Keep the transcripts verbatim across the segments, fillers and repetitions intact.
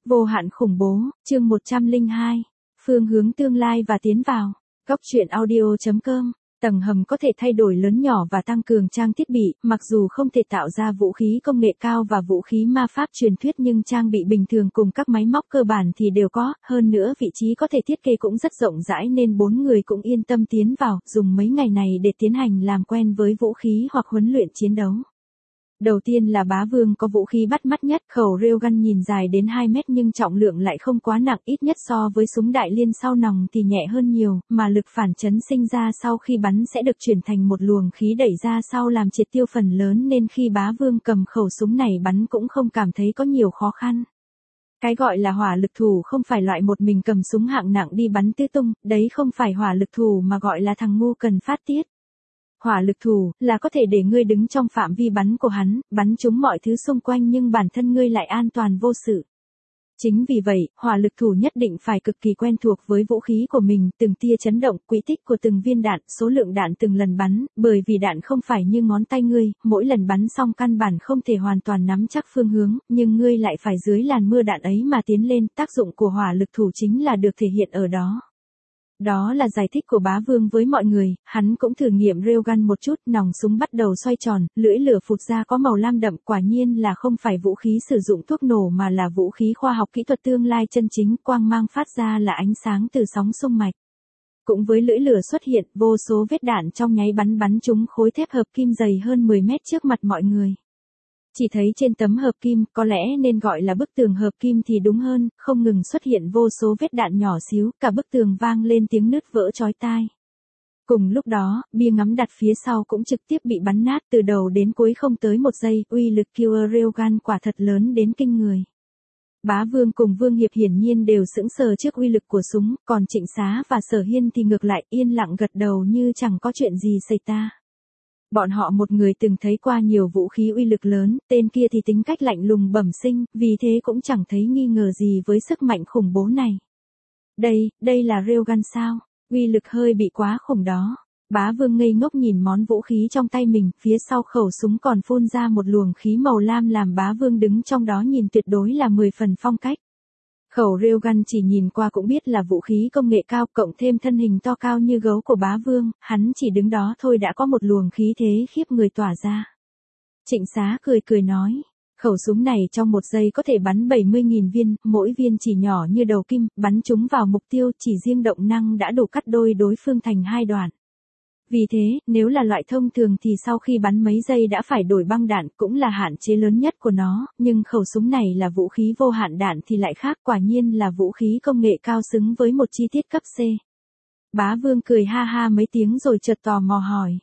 Vô hạn khủng bố, chương một trăm lẻ hai. Phương hướng tương lai và tiến vào. Góc truyện audio chấm com. Tầng hầm có thể thay đổi lớn nhỏ và tăng cường trang thiết bị, mặc dù không thể tạo ra vũ khí công nghệ cao và vũ khí ma pháp truyền thuyết nhưng trang bị bình thường cùng các máy móc cơ bản thì đều có, hơn nữa vị trí có thể thiết kế cũng rất rộng rãi nên bốn người cũng yên tâm tiến vào, dùng mấy ngày này để tiến hành làm quen với vũ khí hoặc huấn luyện chiến đấu. Đầu tiên là Bá Vương có vũ khí bắt mắt nhất, khẩu railgun nhìn dài đến hai mét nhưng trọng lượng lại không quá nặng, ít nhất so với súng đại liên sau nòng thì nhẹ hơn nhiều, mà lực phản chấn sinh ra sau khi bắn sẽ được chuyển thành một luồng khí đẩy ra sau làm triệt tiêu phần lớn nên khi Bá Vương cầm khẩu súng này bắn cũng không cảm thấy có nhiều khó khăn. Cái gọi là hỏa lực thủ không phải loại một mình cầm súng hạng nặng đi bắn tứ tung, đấy không phải hỏa lực thủ mà gọi là thằng ngu cần phát tiết. Hỏa lực thủ là có thể để ngươi đứng trong phạm vi bắn của hắn, bắn trúng mọi thứ xung quanh nhưng bản thân ngươi lại an toàn vô sự. Chính vì vậy, hỏa lực thủ nhất định phải cực kỳ quen thuộc với vũ khí của mình, từng tia chấn động, quỹ tích của từng viên đạn, số lượng đạn từng lần bắn, bởi vì đạn không phải như ngón tay ngươi, mỗi lần bắn xong căn bản không thể hoàn toàn nắm chắc phương hướng, nhưng ngươi lại phải dưới làn mưa đạn ấy mà tiến lên, tác dụng của hỏa lực thủ chính là được thể hiện ở đó. Đó là giải thích của Bá Vương với mọi người, hắn cũng thử nghiệm railgun một chút, nòng súng bắt đầu xoay tròn, lưỡi lửa phụt ra có màu lam đậm, quả nhiên là không phải vũ khí sử dụng thuốc nổ mà là vũ khí khoa học kỹ thuật tương lai chân chính, quang mang phát ra là ánh sáng từ sóng xung mạch. Cũng với lưỡi lửa xuất hiện, vô số vết đạn trong nháy bắn bắn trúng khối thép hợp kim dày hơn mười mét trước mặt mọi người. Chỉ thấy trên tấm hợp kim, có lẽ nên gọi là bức tường hợp kim thì đúng hơn, không ngừng xuất hiện vô số vết đạn nhỏ xíu, cả bức tường vang lên tiếng nứt vỡ chói tai. Cùng lúc đó, bia ngắm đặt phía sau cũng trực tiếp bị bắn nát từ đầu đến cuối không tới một giây, uy lực Killer Railgun quả thật lớn đến kinh người. Bá Vương cùng Vương Hiệp hiển nhiên đều sững sờ trước uy lực của súng, còn Trịnh Xá và Sở Hiên thì ngược lại yên lặng gật đầu như chẳng có chuyện gì xảy ra. Bọn họ một người từng thấy qua nhiều vũ khí uy lực lớn, tên kia thì tính cách lạnh lùng bẩm sinh, vì thế cũng chẳng thấy nghi ngờ gì với sức mạnh khủng bố này. Đây, đây là railgun sao? Uy lực hơi bị quá khủng đó. Bá Vương ngây ngốc nhìn món vũ khí trong tay mình, phía sau khẩu súng còn phun ra một luồng khí màu lam làm Bá Vương đứng trong đó nhìn tuyệt đối là mười phần phong cách. Khẩu railgun chỉ nhìn qua cũng biết là vũ khí công nghệ cao, cộng thêm thân hình to cao như gấu của Bá Vương, hắn chỉ đứng đó thôi đã có một luồng khí thế khiếp người tỏa ra. Trịnh Xá cười cười nói, khẩu súng này trong một giây có thể bắn bảy mươi nghìn viên, mỗi viên chỉ nhỏ như đầu kim, bắn chúng vào mục tiêu chỉ riêng động năng đã đủ cắt đôi đối phương thành hai đoạn. Vì thế, nếu là loại thông thường thì sau khi bắn mấy giây đã phải đổi băng đạn cũng là hạn chế lớn nhất của nó, nhưng khẩu súng này là vũ khí vô hạn đạn thì lại khác, quả nhiên là vũ khí công nghệ cao xứng với một chi tiết cấp C. Bá Vương cười ha ha mấy tiếng rồi chợt tò mò hỏi.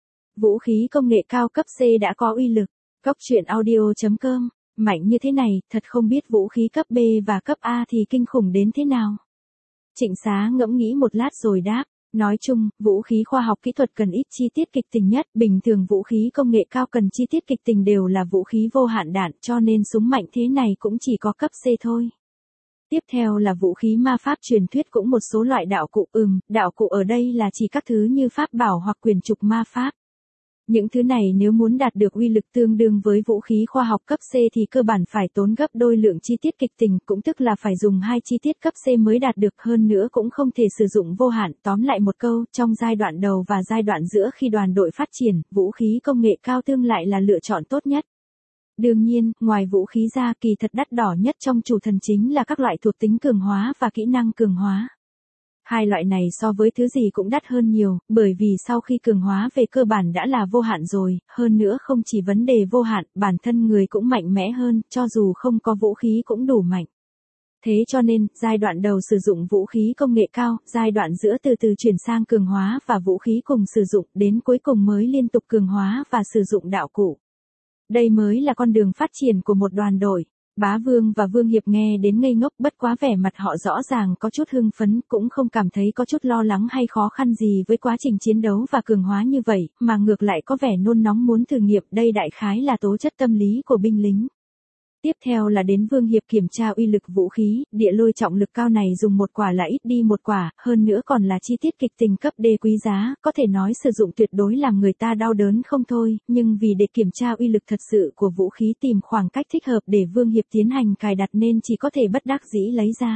Vũ khí công nghệ cao cấp C đã có uy lực, góc truyện audio chấm com, mạnh như thế này, thật không biết vũ khí cấp B và cấp A thì kinh khủng đến thế nào. Trịnh Xá ngẫm nghĩ một lát rồi đáp. Nói chung, vũ khí khoa học kỹ thuật cần ít chi tiết kịch tình nhất, bình thường vũ khí công nghệ cao cần chi tiết kịch tình đều là vũ khí vô hạn đạn, cho nên súng mạnh thế này cũng chỉ có cấp C thôi. Tiếp theo là vũ khí ma pháp truyền thuyết cũng một số loại đạo cụ, ừm, đạo cụ ở đây là chỉ các thứ như pháp bảo hoặc quyền trục ma pháp. Những thứ này nếu muốn đạt được uy lực tương đương với vũ khí khoa học cấp C thì cơ bản phải tốn gấp đôi lượng chi tiết kịch tình, cũng tức là phải dùng hai chi tiết cấp C mới đạt được, hơn nữa cũng không thể sử dụng vô hạn. Tóm lại một câu, trong giai đoạn đầu và giai đoạn giữa khi đoàn đội phát triển, vũ khí công nghệ cao tương lại là lựa chọn tốt nhất. Đương nhiên, ngoài vũ khí ra kỳ thật đắt đỏ nhất trong chủ thần chính là các loại thuộc tính cường hóa và kỹ năng cường hóa. Hai loại này so với thứ gì cũng đắt hơn nhiều, bởi vì sau khi cường hóa về cơ bản đã là vô hạn rồi, hơn nữa không chỉ vấn đề vô hạn, bản thân người cũng mạnh mẽ hơn, cho dù không có vũ khí cũng đủ mạnh. Thế cho nên, giai đoạn đầu sử dụng vũ khí công nghệ cao, giai đoạn giữa từ từ chuyển sang cường hóa và vũ khí cùng sử dụng, đến cuối cùng mới liên tục cường hóa và sử dụng đạo cụ. Đây mới là con đường phát triển của một đoàn đội. Bá Vương và Vương Hiệp nghe đến ngây ngốc, bất quá vẻ mặt họ rõ ràng có chút hưng phấn, cũng không cảm thấy có chút lo lắng hay khó khăn gì với quá trình chiến đấu và cường hóa như vậy, mà ngược lại có vẻ nôn nóng muốn thử nghiệm, đây đại khái là tố chất tâm lý của binh lính. Tiếp theo là đến Vương Hiệp kiểm tra uy lực vũ khí, địa lôi trọng lực cao này dùng một quả là ít đi một quả, hơn nữa còn là chi tiết kịch tình cấp D quý giá, có thể nói sử dụng tuyệt đối làm người ta đau đớn không thôi, nhưng vì để kiểm tra uy lực thật sự của vũ khí tìm khoảng cách thích hợp để Vương Hiệp tiến hành cài đặt nên chỉ có thể bất đắc dĩ lấy ra.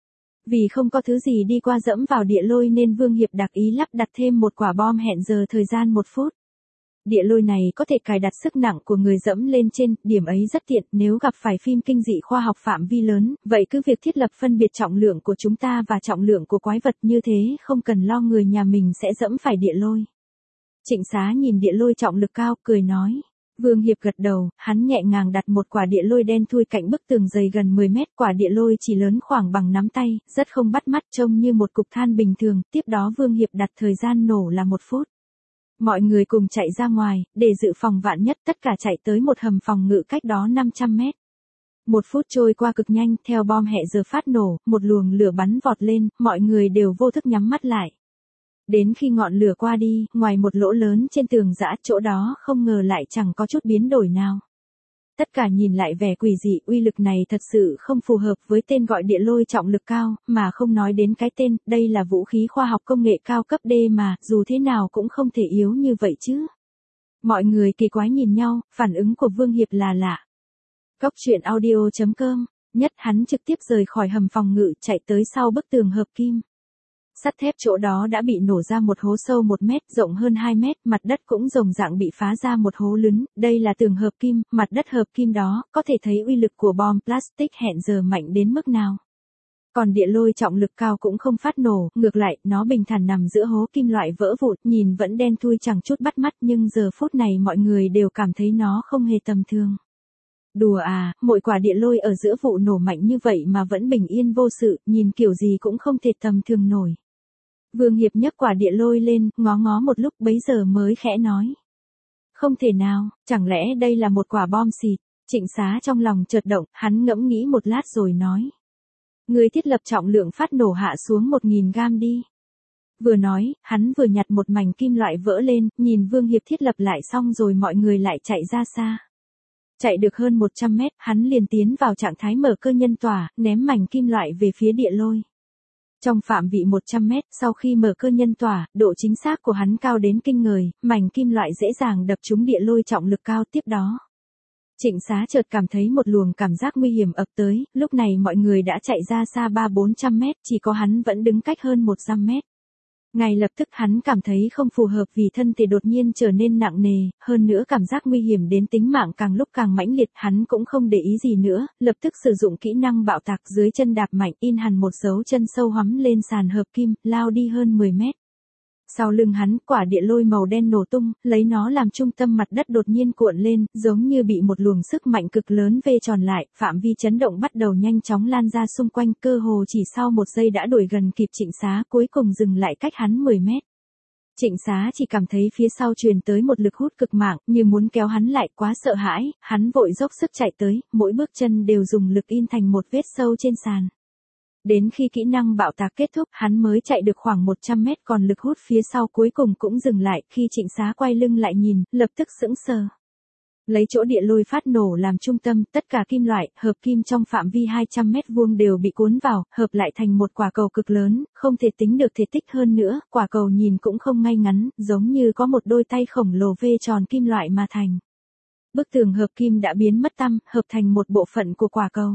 Vì không có thứ gì đi qua dẫm vào địa lôi nên Vương Hiệp đặc ý lắp đặt thêm một quả bom hẹn giờ thời gian một phút. Địa lôi này có thể cài đặt sức nặng của người dẫm lên trên, điểm ấy rất tiện nếu gặp phải phim kinh dị khoa học phạm vi lớn, vậy cứ việc thiết lập phân biệt trọng lượng của chúng ta và trọng lượng của quái vật như thế không cần lo người nhà mình sẽ dẫm phải địa lôi. Trịnh Xá nhìn địa lôi trọng lực cao, cười nói. Vương Hiệp gật đầu, hắn nhẹ nhàng đặt một quả địa lôi đen thui cạnh bức tường dày gần mười mét, quả địa lôi chỉ lớn khoảng bằng nắm tay, rất không bắt mắt trông như một cục than bình thường, tiếp đó Vương Hiệp đặt thời gian nổ là một phút. Mọi người cùng chạy ra ngoài, để dự phòng vạn nhất tất cả chạy tới một hầm phòng ngự cách đó năm trăm mét. Một phút trôi qua cực nhanh, theo bom hẹ giờ phát nổ, một luồng lửa bắn vọt lên, mọi người đều vô thức nhắm mắt lại. Đến khi ngọn lửa qua đi, ngoài một lỗ lớn trên tường giã, chỗ đó không ngờ lại chẳng có chút biến đổi nào. Tất cả nhìn lại vẻ quỷ dị, uy lực này thật sự không phù hợp với tên gọi địa lôi trọng lực cao, mà không nói đến cái tên, đây là vũ khí khoa học công nghệ cao cấp D mà, dù thế nào cũng không thể yếu như vậy chứ. Mọi người kỳ quái nhìn nhau, phản ứng của Vương Hiệp là lạ. Góc truyện audio chấm com, nhất hắn trực tiếp rời khỏi hầm phòng ngự chạy tới sau bức tường hợp kim. Sắt thép chỗ đó đã bị nổ ra một hố sâu một mét, rộng hơn hai mét, mặt đất cũng rồng rạng bị phá ra một hố lớn, đây là tường hợp kim, mặt đất hợp kim đó, có thể thấy uy lực của bom plastic hẹn giờ mạnh đến mức nào. Còn địa lôi trọng lực cao cũng không phát nổ, ngược lại, nó bình thản nằm giữa hố kim loại vỡ vụn, nhìn vẫn đen thui chẳng chút bắt mắt nhưng giờ phút này mọi người đều cảm thấy nó không hề tầm thường. Đùa à, mỗi quả địa lôi ở giữa vụ nổ mạnh như vậy mà vẫn bình yên vô sự, nhìn kiểu gì cũng không thể tầm thường nổi. Vương Hiệp nhấc quả địa lôi lên, ngó ngó một lúc bấy giờ mới khẽ nói. Không thể nào, chẳng lẽ đây là một quả bom xịt? Trịnh Xá trong lòng chợt động, hắn ngẫm nghĩ một lát rồi nói. Người thiết lập trọng lượng phát nổ hạ xuống một nghìn gam đi. Vừa nói, hắn vừa nhặt một mảnh kim loại vỡ lên, nhìn Vương Hiệp thiết lập lại xong rồi mọi người lại chạy ra xa. Chạy được hơn một trăm mét, hắn liền tiến vào trạng thái mở cơ nhân tỏa, ném mảnh kim loại về phía địa lôi. Trong phạm vị một trăm mét, sau khi mở cơ nhân tỏa, độ chính xác của hắn cao đến kinh người, mảnh kim loại dễ dàng đập trúng địa lôi trọng lực cao tiếp đó. Trịnh Xá chợt cảm thấy một luồng cảm giác nguy hiểm ập tới, lúc này mọi người đã chạy ra xa ba bốn trăm mét, chỉ có hắn vẫn đứng cách hơn một trăm mét. Ngay lập tức hắn cảm thấy không phù hợp vì thân thể đột nhiên trở nên nặng nề, hơn nữa cảm giác nguy hiểm đến tính mạng càng lúc càng mãnh liệt, hắn cũng không để ý gì nữa, lập tức sử dụng kỹ năng bạo tạc dưới chân đạp mạnh in hẳn một dấu chân sâu hoắm lên sàn hợp kim, lao đi hơn mười mét. Sau lưng hắn, quả địa lôi màu đen nổ tung, lấy nó làm trung tâm mặt đất đột nhiên cuộn lên, giống như bị một luồng sức mạnh cực lớn vê tròn lại, phạm vi chấn động bắt đầu nhanh chóng lan ra xung quanh, cơ hồ chỉ sau một giây đã đuổi gần kịp Trịnh Xá, cuối cùng dừng lại cách hắn mười mét. Trịnh Xá chỉ cảm thấy phía sau truyền tới một lực hút cực mạnh, như muốn kéo hắn lại, quá sợ hãi, hắn vội dốc sức chạy tới, mỗi bước chân đều dùng lực in thành một vết sâu trên sàn. Đến khi kỹ năng bạo tạc kết thúc, hắn mới chạy được khoảng một trăm mét, còn lực hút phía sau cuối cùng cũng dừng lại, khi Trịnh Xá quay lưng lại nhìn, lập tức sững sờ. Lấy chỗ địa lôi phát nổ làm trung tâm, tất cả kim loại, hợp kim trong phạm vi hai trăm mét vuông đều bị cuốn vào, hợp lại thành một quả cầu cực lớn, không thể tính được thể tích hơn nữa, quả cầu nhìn cũng không ngay ngắn, giống như có một đôi tay khổng lồ vê tròn kim loại mà thành. Bức tường hợp kim đã biến mất tăm, hợp thành một bộ phận của quả cầu.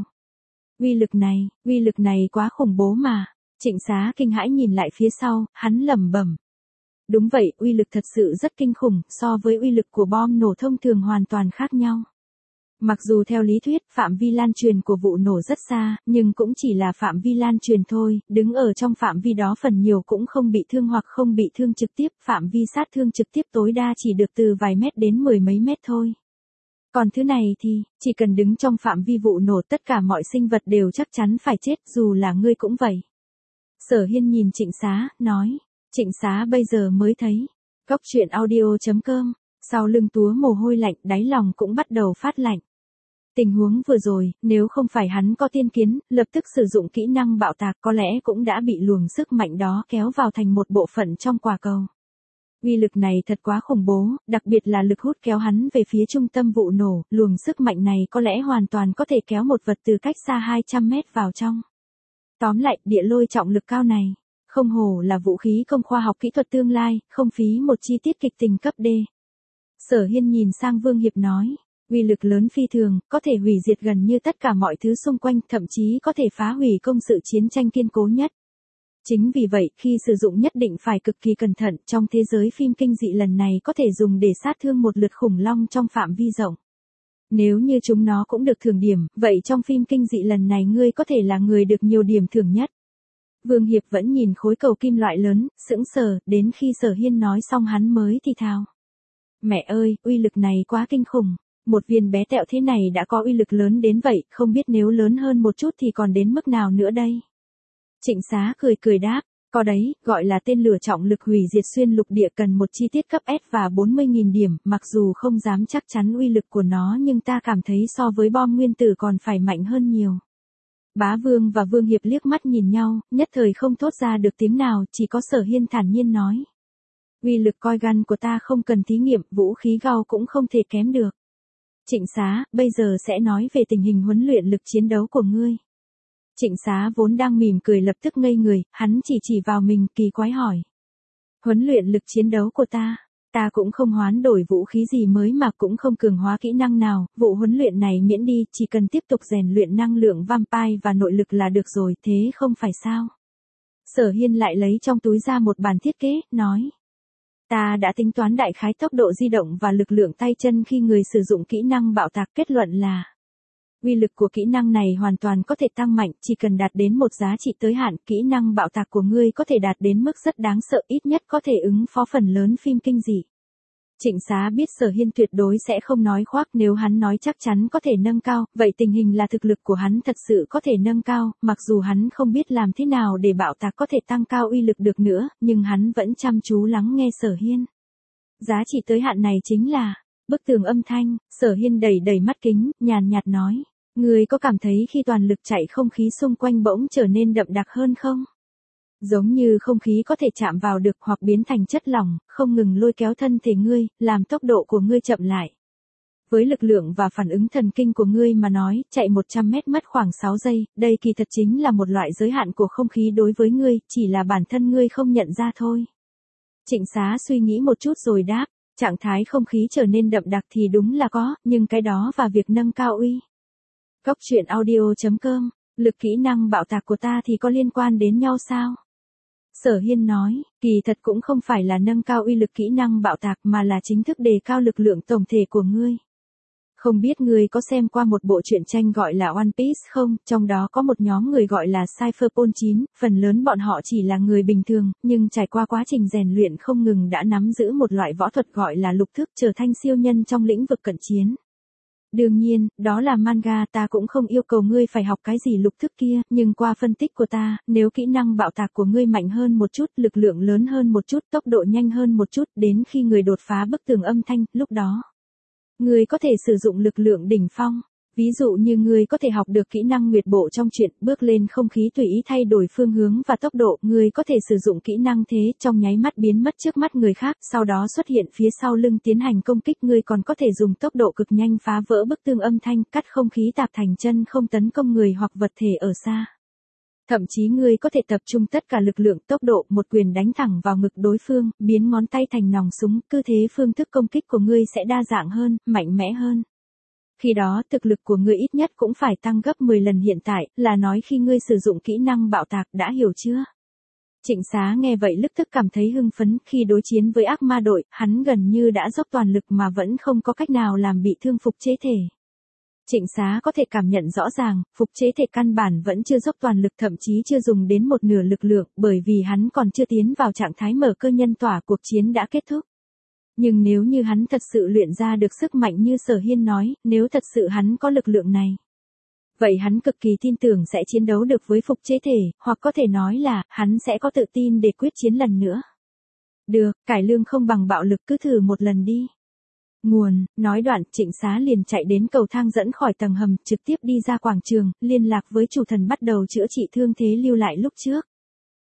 Uy lực này, uy lực này quá khủng bố mà. Trịnh Xá kinh hãi nhìn lại phía sau, hắn lẩm bẩm. Đúng vậy, uy lực thật sự rất kinh khủng, so với uy lực của bom nổ thông thường hoàn toàn khác nhau. Mặc dù theo lý thuyết, phạm vi lan truyền của vụ nổ rất xa, nhưng cũng chỉ là phạm vi lan truyền thôi, đứng ở trong phạm vi đó phần nhiều cũng không bị thương hoặc không bị thương trực tiếp, phạm vi sát thương trực tiếp tối đa chỉ được từ vài mét đến mười mấy mét thôi. Còn thứ này thì, chỉ cần đứng trong phạm vi vụ nổ tất cả mọi sinh vật đều chắc chắn phải chết, dù là ngươi cũng vậy. Sở Hiên nhìn Trịnh Xá, nói. Trịnh Xá bây giờ mới thấy. Góc truyện audio chấm com, sau lưng túa mồ hôi lạnh, đáy lòng cũng bắt đầu phát lạnh. Tình huống vừa rồi, nếu không phải hắn có tiên kiến, lập tức sử dụng kỹ năng bạo tạc có lẽ cũng đã bị luồng sức mạnh đó kéo vào thành một bộ phận trong quả cầu. Uy lực này thật quá khủng bố, đặc biệt là lực hút kéo hắn về phía trung tâm vụ nổ, luồng sức mạnh này có lẽ hoàn toàn có thể kéo một vật từ cách xa hai trăm mét vào trong. Tóm lại, địa lôi trọng lực cao này, không hổ là vũ khí công khoa học kỹ thuật tương lai, không phí một chi tiết kịch tình cấp D. Sở Hiên nhìn sang Vương Hiệp nói, uy lực lớn phi thường, có thể hủy diệt gần như tất cả mọi thứ xung quanh, thậm chí có thể phá hủy công sự chiến tranh kiên cố nhất. Chính vì vậy, khi sử dụng nhất định phải cực kỳ cẩn thận, trong thế giới phim kinh dị lần này có thể dùng để sát thương một lượt khủng long trong phạm vi rộng. Nếu như chúng nó cũng được thưởng điểm, vậy trong phim kinh dị lần này ngươi có thể là người được nhiều điểm thưởng nhất. Vương Hiệp vẫn nhìn khối cầu kim loại lớn, sững sờ, đến khi Sở Hiên nói xong hắn mới thì thào. Mẹ ơi, uy lực này quá kinh khủng. Một viên bé tẹo thế này đã có uy lực lớn đến vậy, không biết nếu lớn hơn một chút thì còn đến mức nào nữa đây. Trịnh Xá cười cười đáp, có đấy, gọi là tên lửa trọng lực hủy diệt xuyên lục địa cần một chi tiết cấp S và bốn mươi nghìn điểm, mặc dù không dám chắc chắn uy lực của nó nhưng ta cảm thấy so với bom nguyên tử còn phải mạnh hơn nhiều. Bá Vương và Vương Hiệp liếc mắt nhìn nhau, nhất thời không thốt ra được tiếng nào, chỉ có Sở Hiên thản nhiên nói. Uy lực coi gun của ta không cần thí nghiệm, vũ khí gao cũng không thể kém được. Trịnh Xá, bây giờ sẽ nói về tình hình huấn luyện lực chiến đấu của ngươi. Trịnh Xá vốn đang mỉm cười lập tức ngây người, hắn chỉ chỉ vào mình kỳ quái hỏi. Huấn luyện lực chiến đấu của ta, ta cũng không hoán đổi vũ khí gì mới mà cũng không cường hóa kỹ năng nào, vụ huấn luyện này miễn đi, chỉ cần tiếp tục rèn luyện năng lượng vampire và nội lực là được rồi, thế không phải sao? Sở Hiên lại lấy trong túi ra một bản thiết kế, nói. Ta đã tính toán đại khái tốc độ di động và lực lượng tay chân khi người sử dụng kỹ năng bạo tạc, kết luận là uy lực của kỹ năng này hoàn toàn có thể tăng mạnh, chỉ cần đạt đến một giá trị tới hạn, kỹ năng bạo tạc của ngươi có thể đạt đến mức rất đáng sợ, ít nhất có thể ứng phó phần lớn phim kinh dị. Trịnh Xá biết Sở Hiên tuyệt đối sẽ không nói khoác, nếu hắn nói chắc chắn có thể nâng cao, vậy tình hình là thực lực của hắn thật sự có thể nâng cao, mặc dù hắn không biết làm thế nào để bạo tạc có thể tăng cao uy lực được nữa, nhưng hắn vẫn chăm chú lắng nghe Sở Hiên. Giá trị tới hạn này chính là bức tường âm thanh. Sở Hiên đẩy đẩy mắt kính, nhàn nhạt nói, ngươi có cảm thấy khi toàn lực chạy không khí xung quanh bỗng trở nên đậm đặc hơn không? Giống như không khí có thể chạm vào được hoặc biến thành chất lỏng, không ngừng lôi kéo thân thể ngươi, làm tốc độ của ngươi chậm lại. Với lực lượng và phản ứng thần kinh của ngươi mà nói, chạy một trăm mét mất khoảng sáu giây, đây kỳ thật chính là một loại giới hạn của không khí đối với ngươi, chỉ là bản thân ngươi không nhận ra thôi. Trịnh Xá suy nghĩ một chút rồi đáp, trạng thái không khí trở nên đậm đặc thì đúng là có, nhưng cái đó và việc nâng cao uy. Góc truyện audio chấm com, lực kỹ năng bạo tạc của ta thì có liên quan đến nhau sao? Sở Hiên nói, kỳ thật cũng không phải là nâng cao uy lực kỹ năng bạo tạc mà là chính thức đề cao lực lượng tổng thể của ngươi. Không biết ngươi có xem qua một bộ truyện tranh gọi là One Piece không, trong đó có một nhóm người gọi là Cypherpunk chín, phần lớn bọn họ chỉ là người bình thường, nhưng trải qua quá trình rèn luyện không ngừng đã nắm giữ một loại võ thuật gọi là lục thức, trở thành siêu nhân trong lĩnh vực cận chiến. Đương nhiên, đó là manga, ta cũng không yêu cầu ngươi phải học cái gì lục thức kia, nhưng qua phân tích của ta, nếu kỹ năng bạo tạc của ngươi mạnh hơn một chút, lực lượng lớn hơn một chút, tốc độ nhanh hơn một chút, đến khi người đột phá bức tường âm thanh, lúc đó, ngươi có thể sử dụng lực lượng đỉnh phong. Ví dụ như ngươi có thể học được kỹ năng nguyệt bộ trong truyện, bước lên không khí tùy ý thay đổi phương hướng và tốc độ, ngươi có thể sử dụng kỹ năng thế trong nháy mắt biến mất trước mắt người khác, sau đó xuất hiện phía sau lưng tiến hành công kích, ngươi còn có thể dùng tốc độ cực nhanh phá vỡ bức tường âm thanh, cắt không khí tạp thành chân không tấn công người hoặc vật thể ở xa. Thậm chí ngươi có thể tập trung tất cả lực lượng, tốc độ, một quyền đánh thẳng vào ngực đối phương, biến ngón tay thành nòng súng, cứ thế phương thức công kích của ngươi sẽ đa dạng hơn, mạnh mẽ hơn. Khi đó thực lực của ngươi ít nhất cũng phải tăng gấp mười lần hiện tại, là nói khi ngươi sử dụng kỹ năng bạo tạc, đã hiểu chưa? Trịnh Xá nghe vậy lập tức cảm thấy hưng phấn, khi đối chiến với ác ma đội, hắn gần như đã dốc toàn lực mà vẫn không có cách nào làm bị thương phục chế thể. Trịnh Xá có thể cảm nhận rõ ràng, phục chế thể căn bản vẫn chưa dốc toàn lực, thậm chí chưa dùng đến một nửa lực lượng, bởi vì hắn còn chưa tiến vào trạng thái mở cơ nhân tỏa, cuộc chiến đã kết thúc. Nhưng nếu như hắn thật sự luyện ra được sức mạnh như Sở Hiên nói, nếu thật sự hắn có lực lượng này, vậy hắn cực kỳ tin tưởng sẽ chiến đấu được với phục chế thể, hoặc có thể nói là, hắn sẽ có tự tin để quyết chiến lần nữa. Được, cải lương không bằng bạo lực, cứ thử một lần đi. Nguồn, nói đoạn, Trịnh Xá liền chạy đến cầu thang dẫn khỏi tầng hầm, trực tiếp đi ra quảng trường, liên lạc với chủ thần bắt đầu chữa trị thương thế lưu lại lúc trước.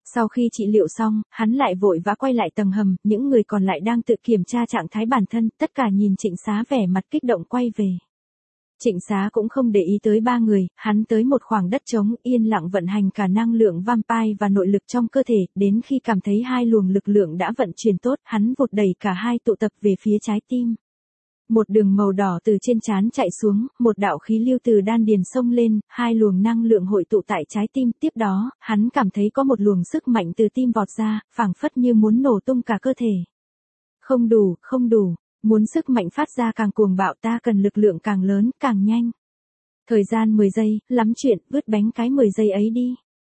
Sau khi trị liệu xong, hắn lại vội vã quay lại tầng hầm, những người còn lại đang tự kiểm tra trạng thái bản thân, tất cả nhìn Trịnh Xá vẻ mặt kích động quay về. Trịnh Xá cũng không để ý tới ba người, hắn tới một khoảng đất trống, yên lặng vận hành cả năng lượng vampire và nội lực trong cơ thể, đến khi cảm thấy hai luồng lực lượng đã vận chuyển tốt, hắn vụt đẩy cả hai tụ tập về phía trái tim. Một đường màu đỏ từ trên trán chạy xuống, một đạo khí lưu từ đan điền xông lên, hai luồng năng lượng hội tụ tại trái tim, tiếp đó, hắn cảm thấy có một luồng sức mạnh từ tim vọt ra, phảng phất như muốn nổ tung cả cơ thể. Không đủ, không đủ, muốn sức mạnh phát ra càng cuồng bạo ta cần lực lượng càng lớn, càng nhanh. Thời gian mười giây, lắm chuyện, vứt bánh cái mười giây ấy đi.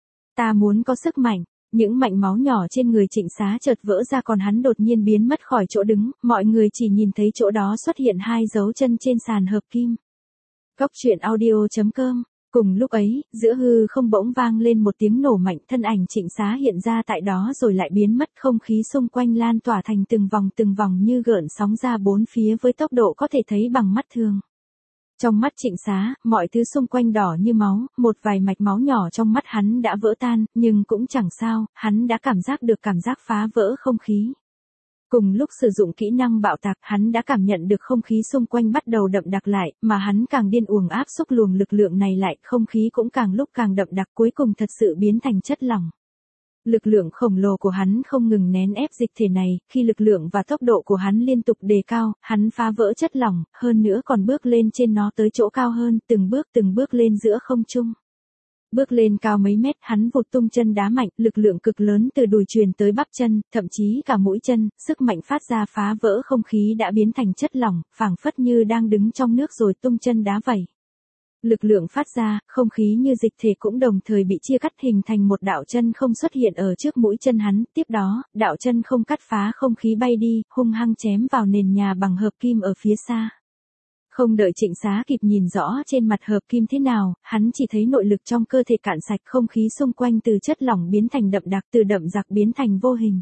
Ta muốn có sức mạnh. Những mạch máu nhỏ trên người Trịnh Xá chợt vỡ ra còn hắn đột nhiên biến mất khỏi chỗ đứng, mọi người chỉ nhìn thấy chỗ đó xuất hiện hai dấu chân trên sàn hợp kim. Góc truyện audio chấm com. Cùng lúc ấy, giữa hư không bỗng vang lên một tiếng nổ mạnh, thân ảnh Trịnh Xá hiện ra tại đó rồi lại biến mất, không khí xung quanh lan tỏa thành từng vòng từng vòng như gợn sóng ra bốn phía với tốc độ có thể thấy bằng mắt thường. Trong mắt Trịnh Xá, mọi thứ xung quanh đỏ như máu, một vài mạch máu nhỏ trong mắt hắn đã vỡ tan, nhưng cũng chẳng sao, hắn đã cảm giác được cảm giác phá vỡ không khí. Cùng lúc sử dụng kỹ năng bạo tạc, hắn đã cảm nhận được không khí xung quanh bắt đầu đậm đặc lại, mà hắn càng điên cuồng áp xúc luồng lực lượng này lại, không khí cũng càng lúc càng đậm đặc, cuối cùng thật sự biến thành chất lỏng. Lực lượng khổng lồ của hắn không ngừng nén ép dịch thể này, khi lực lượng và tốc độ của hắn liên tục đề cao, hắn phá vỡ chất lỏng, hơn nữa còn bước lên trên nó tới chỗ cao hơn, từng bước từng bước lên giữa không trung. Bước lên cao mấy mét, hắn vụt tung chân đá mạnh, lực lượng cực lớn từ đùi truyền tới bắp chân, thậm chí cả mũi chân, sức mạnh phát ra phá vỡ không khí đã biến thành chất lỏng, phảng phất như đang đứng trong nước rồi tung chân đá vậy. Lực lượng phát ra, không khí như dịch thể cũng đồng thời bị chia cắt hình thành một đạo chân không xuất hiện ở trước mũi chân hắn, tiếp đó, đạo chân không cắt phá không khí bay đi, hung hăng chém vào nền nhà bằng hợp kim ở phía xa. Không đợi Trịnh Xá kịp nhìn rõ trên mặt hợp kim thế nào, hắn chỉ thấy nội lực trong cơ thể cạn sạch, không khí xung quanh từ chất lỏng biến thành đậm đặc, từ đậm đặc biến thành vô hình.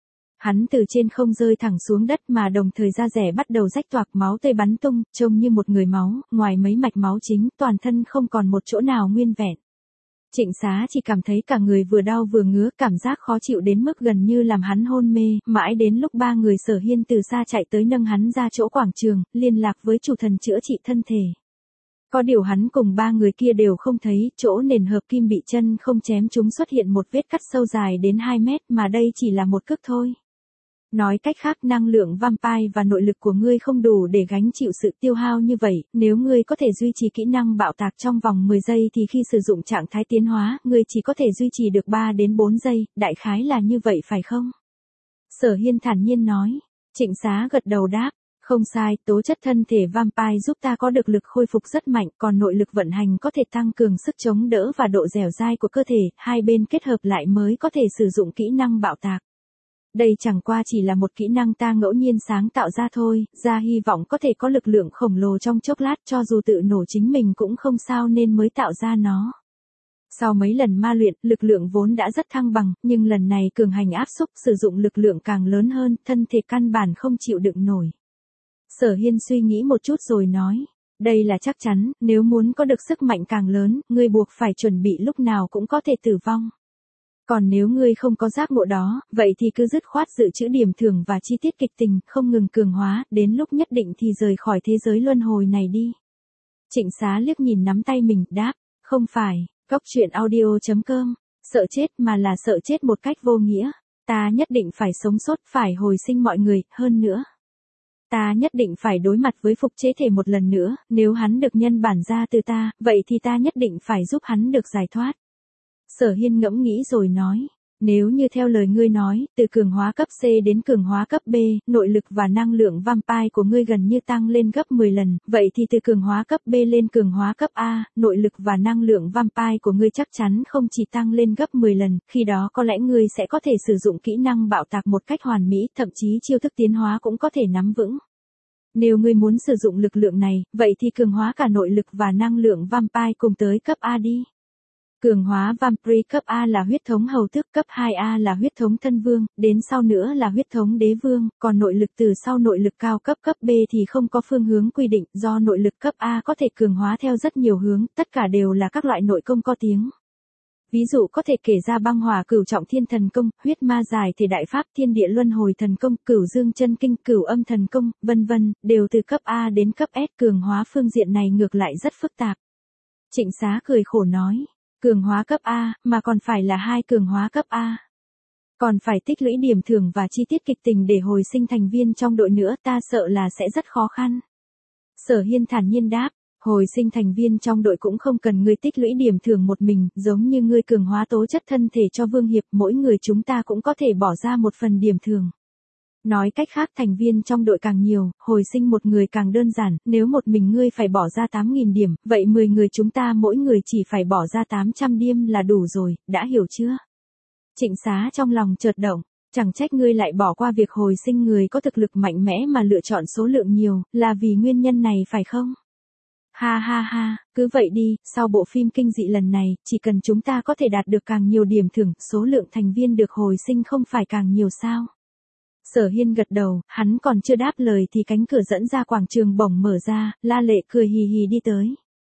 Hắn từ trên không rơi thẳng xuống đất mà đồng thời da rẻ bắt đầu rách toạc, máu tươi bắn tung, trông như một người máu, ngoài mấy mạch máu chính, toàn thân không còn một chỗ nào nguyên vẹn. Trịnh Xá chỉ cảm thấy cả người vừa đau vừa ngứa, cảm giác khó chịu đến mức gần như làm hắn hôn mê, mãi đến lúc ba người Sở Hiên từ xa chạy tới nâng hắn ra chỗ quảng trường, liên lạc với chủ thần chữa trị thân thể. Có điều hắn cùng ba người kia đều không thấy, chỗ nền hợp kim bị chân không chém chúng xuất hiện một vết cắt sâu dài đến hai mét mà đây chỉ là một cước thôi. Nói cách khác, năng lượng vampire và nội lực của ngươi không đủ để gánh chịu sự tiêu hao như vậy, nếu ngươi có thể duy trì kỹ năng bạo tạc trong vòng mười giây thì khi sử dụng trạng thái tiến hóa, ngươi chỉ có thể duy trì được ba đến bốn giây, đại khái là như vậy phải không? Sở Hiên thản nhiên nói. Trịnh Xá gật đầu đáp, không sai, tố chất thân thể vampire giúp ta có được lực khôi phục rất mạnh, còn nội lực vận hành có thể tăng cường sức chống đỡ và độ dẻo dai của cơ thể, hai bên kết hợp lại mới có thể sử dụng kỹ năng bạo tạc. Đây chẳng qua chỉ là một kỹ năng ta ngẫu nhiên sáng tạo ra thôi, ra hy vọng có thể có lực lượng khổng lồ trong chốc lát, cho dù tự nổ chính mình cũng không sao nên mới tạo ra nó. Sau mấy lần ma luyện, lực lượng vốn đã rất thăng bằng, nhưng lần này cường hành áp xúc, sử dụng lực lượng càng lớn hơn, thân thể căn bản không chịu đựng nổi. Sở Hiên suy nghĩ một chút rồi nói, đây là chắc chắn, nếu muốn có được sức mạnh càng lớn, ngươi buộc phải chuẩn bị lúc nào cũng có thể tử vong. Còn nếu ngươi không có giác ngộ đó, vậy thì cứ dứt khoát dự trữ điểm thưởng và chi tiết kịch tình, không ngừng cường hóa, đến lúc nhất định thì rời khỏi thế giới luân hồi này đi. Trịnh Xá liếc nhìn nắm tay mình, đáp, không phải, góc truyện audio chấm com, sợ chết mà là sợ chết một cách vô nghĩa, ta nhất định phải sống sót, phải hồi sinh mọi người, hơn nữa. Ta nhất định phải đối mặt với phục chế thể một lần nữa, nếu hắn được nhân bản ra từ ta, vậy thì ta nhất định phải giúp hắn được giải thoát. Sở Hiên ngẫm nghĩ rồi nói, nếu như theo lời ngươi nói, từ cường hóa cấp C đến cường hóa cấp B, nội lực và năng lượng vampire của ngươi gần như tăng lên gấp mười lần, vậy thì từ cường hóa cấp B lên cường hóa cấp A, nội lực và năng lượng vampire của ngươi chắc chắn không chỉ tăng lên gấp mười lần, khi đó có lẽ ngươi sẽ có thể sử dụng kỹ năng bạo tạc một cách hoàn mỹ, thậm chí chiêu thức tiến hóa cũng có thể nắm vững. Nếu ngươi muốn sử dụng lực lượng này, vậy thì cường hóa cả nội lực và năng lượng vampire cùng tới cấp A đi. Cường hóa Vampire cấp A là huyết thống hầu tước, cấp hai A là huyết thống thân vương, đến sau nữa là huyết thống đế vương, còn nội lực từ sau nội lực cao cấp cấp B thì không có phương hướng quy định, do nội lực cấp A có thể cường hóa theo rất nhiều hướng, tất cả đều là các loại nội công có tiếng. Ví dụ có thể kể ra băng hỏa cửu trọng thiên thần công, huyết ma giải thể đại pháp, thiên địa luân hồi thần công, cửu dương chân kinh, cửu âm thần công, vân vân, đều từ cấp A đến cấp S, cường hóa phương diện này ngược lại rất phức tạp. Trịnh Xá cười khổ nói, cường hóa cấp A, mà còn phải là hai cường hóa cấp A. Còn phải tích lũy điểm thưởng và chi tiết kịch tình để hồi sinh thành viên trong đội nữa, ta sợ là sẽ rất khó khăn. Sở Hiên thản nhiên đáp, hồi sinh thành viên trong đội cũng không cần ngươi tích lũy điểm thưởng một mình, giống như ngươi cường hóa tố chất thân thể cho Vương Hiệp, mỗi người chúng ta cũng có thể bỏ ra một phần điểm thưởng. Nói cách khác, thành viên trong đội càng nhiều, hồi sinh một người càng đơn giản, nếu một mình ngươi phải bỏ ra tám nghìn điểm, vậy mười người chúng ta mỗi người chỉ phải bỏ ra tám trăm điểm là đủ rồi, đã hiểu chưa? Trịnh Xá trong lòng chợt động, chẳng trách ngươi lại bỏ qua việc hồi sinh người có thực lực mạnh mẽ mà lựa chọn số lượng nhiều, là vì nguyên nhân này phải không? Ha ha ha, cứ vậy đi, sau bộ phim kinh dị lần này, chỉ cần chúng ta có thể đạt được càng nhiều điểm thưởng, số lượng thành viên được hồi sinh không phải càng nhiều sao? Sở Hiên gật đầu, hắn còn chưa đáp lời thì cánh cửa dẫn ra quảng trường bỗng mở ra, La Lệ cười hì hì đi tới.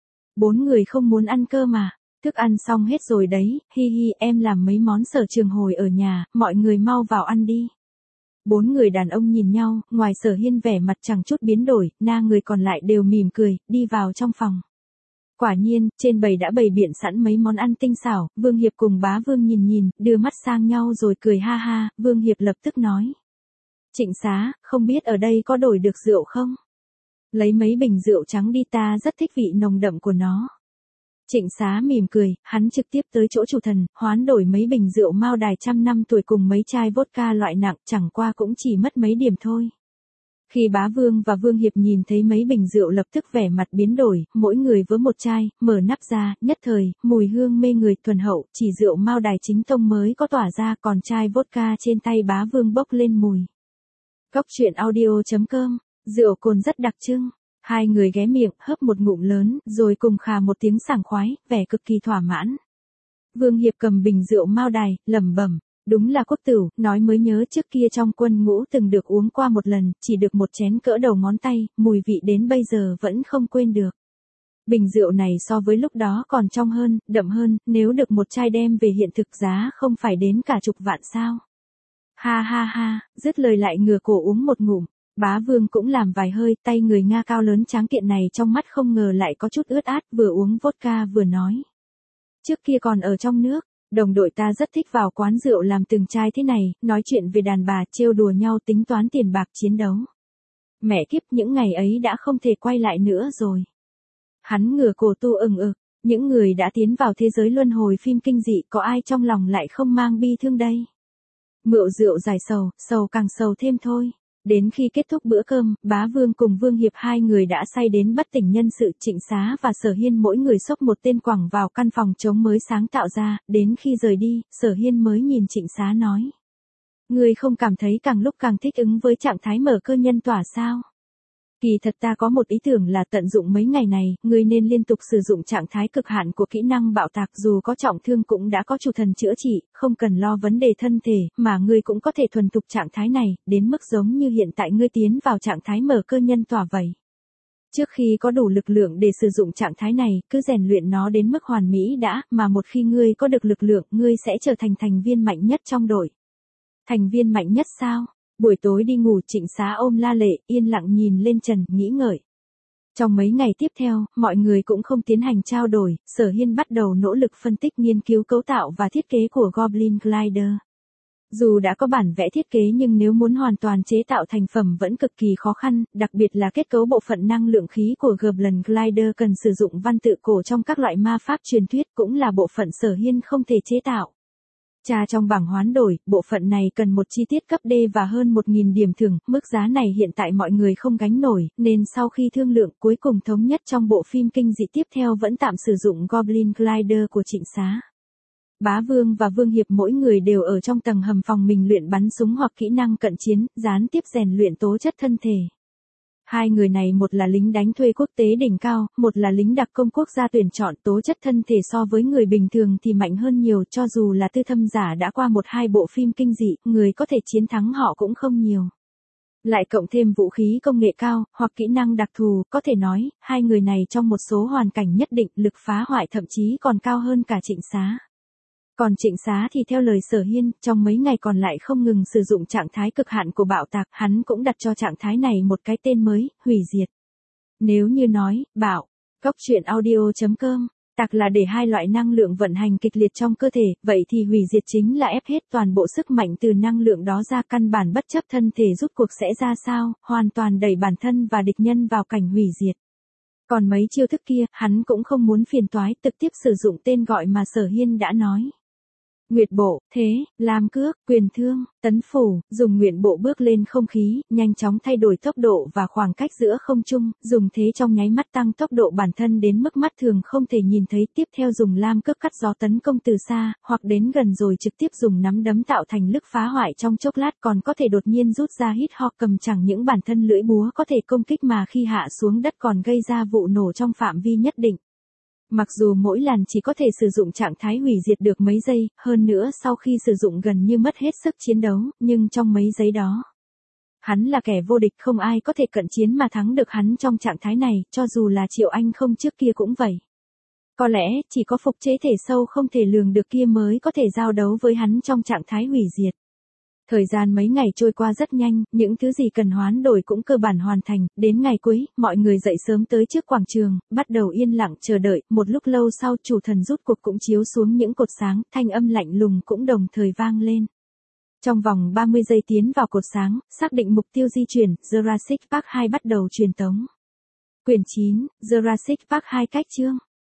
Bốn người không muốn ăn cơm mà, thức ăn xong hết rồi đấy, hi hi, em làm mấy món sở trường hồi ở nhà, mọi người mau vào ăn đi. Bốn người đàn ông nhìn nhau, ngoài Sở Hiên vẻ mặt chẳng chút biến đổi, na người còn lại đều mỉm cười, đi vào trong phòng. Quả nhiên, trên bầy đã bày biện sẵn mấy món ăn tinh xảo, Vương Hiệp cùng Bá Vương nhìn nhìn, đưa mắt sang nhau rồi cười ha ha, Vương Hiệp lập tức nói. Trịnh Xá, không biết ở đây có đổi được rượu không? Lấy mấy bình rượu trắng đi, ta rất thích vị nồng đậm của nó. Trịnh Xá mỉm cười, hắn trực tiếp tới chỗ chủ thần, hoán đổi mấy bình rượu Mao Đài trăm năm tuổi cùng mấy chai vodka loại nặng, chẳng qua cũng chỉ mất mấy điểm thôi. Khi Bá Vương và Vương Hiệp nhìn thấy mấy bình rượu lập tức vẻ mặt biến đổi, mỗi người với một chai, mở nắp ra, nhất thời, mùi hương mê người, thuần hậu, chỉ rượu Mao Đài chính tông mới có tỏa ra, còn chai vodka trên tay Bá Vương bốc lên mùi. Góc truyện audio chấm com, rượu cồn rất đặc trưng. Hai người ghé miệng, hớp một ngụm lớn, rồi cùng khà một tiếng sảng khoái, vẻ cực kỳ thỏa mãn. Vương Hiệp cầm bình rượu Mao Đài, lẩm bẩm, đúng là quốc tửu, nói mới nhớ trước kia trong quân ngũ từng được uống qua một lần, chỉ được một chén cỡ đầu ngón tay, mùi vị đến bây giờ vẫn không quên được. Bình rượu này so với lúc đó còn trong hơn, đậm hơn, nếu được một chai đem về hiện thực giá không phải đến cả chục vạn sao. Ha ha ha, dứt lời lại ngửa cổ uống một ngụm. Bá Vương cũng làm vài hơi, tay người Nga cao lớn tráng kiện này trong mắt không ngờ lại có chút ướt át, vừa uống vodka vừa nói. Trước kia còn ở trong nước, đồng đội ta rất thích vào quán rượu làm từng chai thế này, nói chuyện về đàn bà, trêu đùa nhau, tính toán tiền bạc, chiến đấu. Mẹ kiếp, những ngày ấy đã không thể quay lại nữa rồi. Hắn ngửa cổ tu ừng ực, những người đã tiến vào thế giới luân hồi phim kinh dị, có ai trong lòng lại không mang bi thương đây? Mượu rượu giải sầu, sầu càng sầu thêm thôi. Đến khi kết thúc bữa cơm, Bá Vương cùng Vương Hiệp hai người đã say đến bất tỉnh nhân sự. Trịnh Xá và Sở Hiên mỗi người xốc một tên quẳng vào căn phòng trống mới sáng tạo ra, đến khi rời đi, Sở Hiên mới nhìn Trịnh Xá nói. Ngươi không cảm thấy càng lúc càng thích ứng với trạng thái mở cơ nhân tỏa sao? Kỳ thật ta có một ý tưởng là tận dụng mấy ngày này, ngươi nên liên tục sử dụng trạng thái cực hạn của kỹ năng bạo tạc, dù có trọng thương cũng đã có chủ thần chữa trị, không cần lo vấn đề thân thể, mà ngươi cũng có thể thuần thục trạng thái này, đến mức giống như hiện tại ngươi tiến vào trạng thái mở cơ nhân tỏa vậy. Trước khi có đủ lực lượng để sử dụng trạng thái này, cứ rèn luyện nó đến mức hoàn mỹ đã, mà một khi ngươi có được lực lượng, ngươi sẽ trở thành thành viên mạnh nhất trong đội. Thành viên mạnh nhất sao? Buổi tối đi ngủ, Trịnh Xá ôm La Lệ, yên lặng nhìn lên trần, nghĩ ngợi. Trong mấy ngày tiếp theo, mọi người cũng không tiến hành trao đổi, Sở Hiên bắt đầu nỗ lực phân tích nghiên cứu cấu tạo và thiết kế của Goblin Glider. Dù đã có bản vẽ thiết kế nhưng nếu muốn hoàn toàn chế tạo thành phẩm vẫn cực kỳ khó khăn, đặc biệt là kết cấu bộ phận năng lượng khí của Goblin Glider cần sử dụng văn tự cổ trong các loại ma pháp truyền thuyết, cũng là bộ phận Sở Hiên không thể chế tạo. Tra trong bảng hoán đổi, bộ phận này cần một chi tiết cấp D và hơn một nghìn điểm thưởng, mức giá này hiện tại mọi người không gánh nổi, nên sau khi thương lượng cuối cùng thống nhất trong bộ phim kinh dị tiếp theo vẫn tạm sử dụng Goblin Glider của Trịnh Xá. Bá Vương và Vương Hiệp mỗi người đều ở trong tầng hầm phòng mình luyện bắn súng hoặc kỹ năng cận chiến, gián tiếp rèn luyện tố chất thân thể. Hai người này một là lính đánh thuê quốc tế đỉnh cao, một là lính đặc công quốc gia tuyển chọn, tố chất thân thể so với người bình thường thì mạnh hơn nhiều, cho dù là tư thâm giả đã qua một hai bộ phim kinh dị, người có thể chiến thắng họ cũng không nhiều. Lại cộng thêm vũ khí công nghệ cao, hoặc kỹ năng đặc thù, có thể nói, hai người này trong một số hoàn cảnh nhất định, lực phá hoại thậm chí còn cao hơn cả Trịnh Xá. Còn Trịnh Xá thì theo lời Sở Hiên, trong mấy ngày còn lại không ngừng sử dụng trạng thái cực hạn của bạo tạc, hắn cũng đặt cho trạng thái này một cái tên mới, hủy diệt. Nếu như nói, bạo, góc truyện audio.com, tạc là để hai loại năng lượng vận hành kịch liệt trong cơ thể, vậy thì hủy diệt chính là ép hết toàn bộ sức mạnh từ năng lượng đó ra, căn bản bất chấp thân thể rút cuộc sẽ ra sao, hoàn toàn đẩy bản thân và địch nhân vào cảnh hủy diệt. Còn mấy chiêu thức kia, hắn cũng không muốn phiền toái, trực tiếp sử dụng tên gọi mà Sở Hiên đã nói. Nguyệt bộ, thế, lam cước, quyền thương, tấn phủ, dùng nguyện bộ bước lên không khí, nhanh chóng thay đổi tốc độ và khoảng cách giữa không trung, dùng thế trong nháy mắt tăng tốc độ bản thân đến mức mắt thường không thể nhìn thấy, tiếp theo dùng lam cước cắt gió tấn công từ xa, hoặc đến gần rồi trực tiếp dùng nắm đấm tạo thành lực phá hoại trong chốc lát, còn có thể đột nhiên rút ra hít ho cầm chẳng những bản thân lưỡi búa có thể công kích mà khi hạ xuống đất còn gây ra vụ nổ trong phạm vi nhất định. Mặc dù mỗi lần chỉ có thể sử dụng trạng thái hủy diệt được mấy giây, hơn nữa sau khi sử dụng gần như mất hết sức chiến đấu, nhưng trong mấy giây đó, hắn là kẻ vô địch, không ai có thể cận chiến mà thắng được hắn trong trạng thái này, cho dù là Triệu Anh không trước kia cũng vậy. Có lẽ, chỉ có phục chế thể sâu không thể lường được kia mới có thể giao đấu với hắn trong trạng thái hủy diệt. Thời gian mấy ngày trôi qua rất nhanh, những thứ gì cần hoán đổi cũng cơ bản hoàn thành, đến ngày cuối, mọi người dậy sớm tới trước quảng trường, bắt đầu yên lặng chờ đợi, một lúc lâu sau chủ thần rút cuộc cũng chiếu xuống những cột sáng, thanh âm lạnh lùng cũng đồng thời vang lên. Trong vòng ba mươi giây tiến vào cột sáng, xác định mục tiêu di chuyển, Jurassic Park hai bắt đầu truyền tống. Quyển chín, Jurassic Park hai cách chương.